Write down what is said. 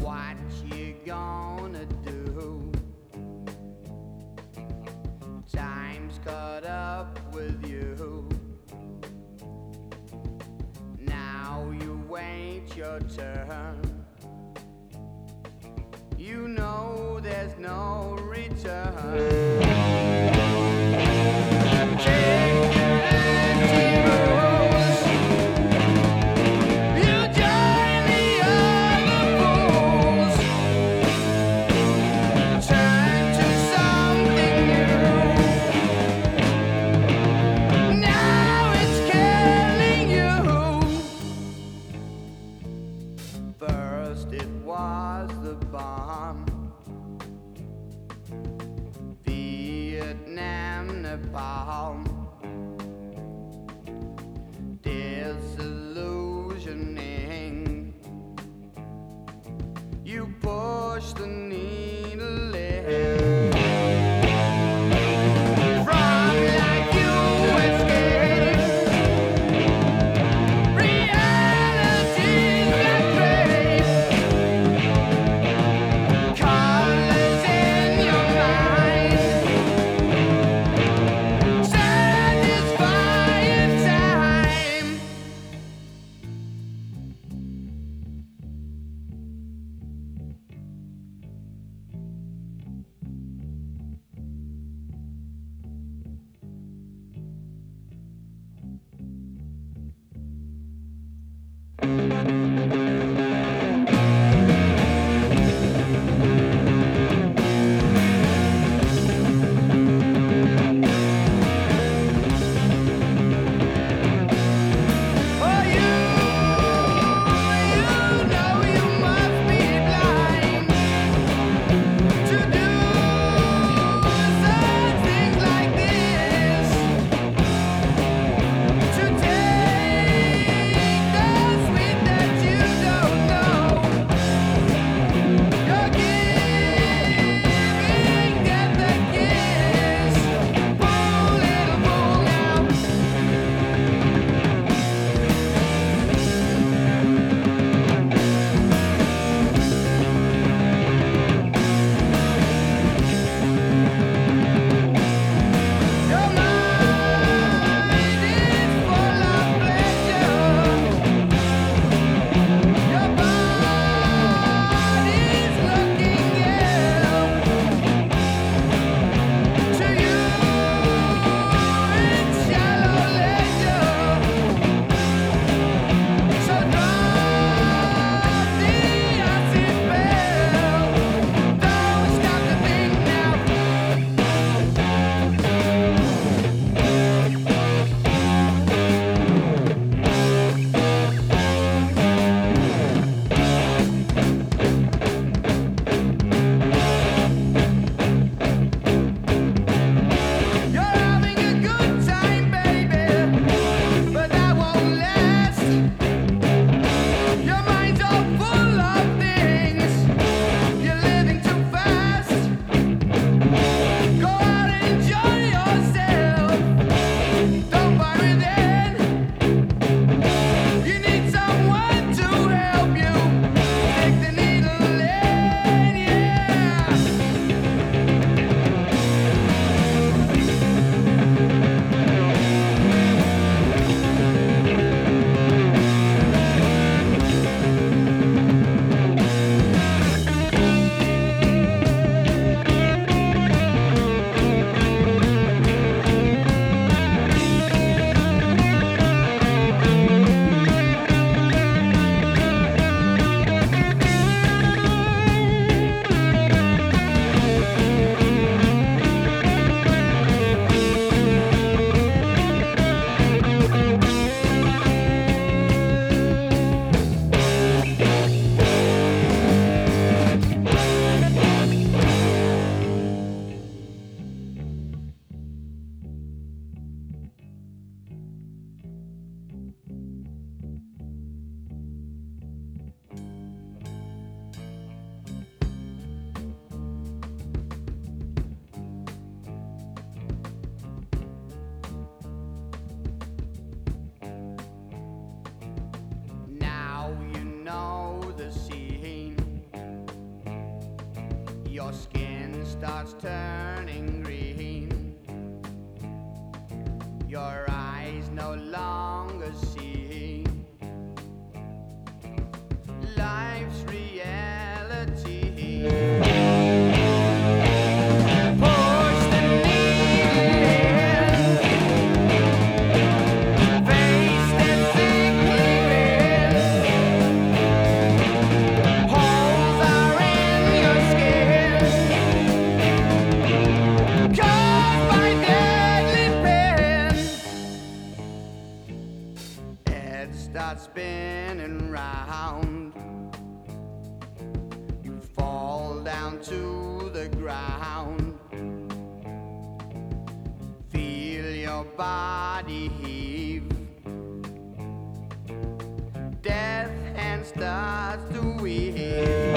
What you gonna do? Time's caught up with you. Now you wait your turn. You know there's no return. Take your anti-rules. You join the other fools. Turn to something new. Now it's killing you. First it was the bomb. Vietnam, Nepal. Disillusioning. You push the needle in. From life you escape. Reality's that great. Colors in your mind. Say Your skin starts turning green. Your eyes no longer see life's reality. Push the needle in. Face that sickly grin. Holes are in your skin, caused by deadly pain. Head starts spinning round. You fall down to the ground. Feel your body heave. Death hand starts to weave.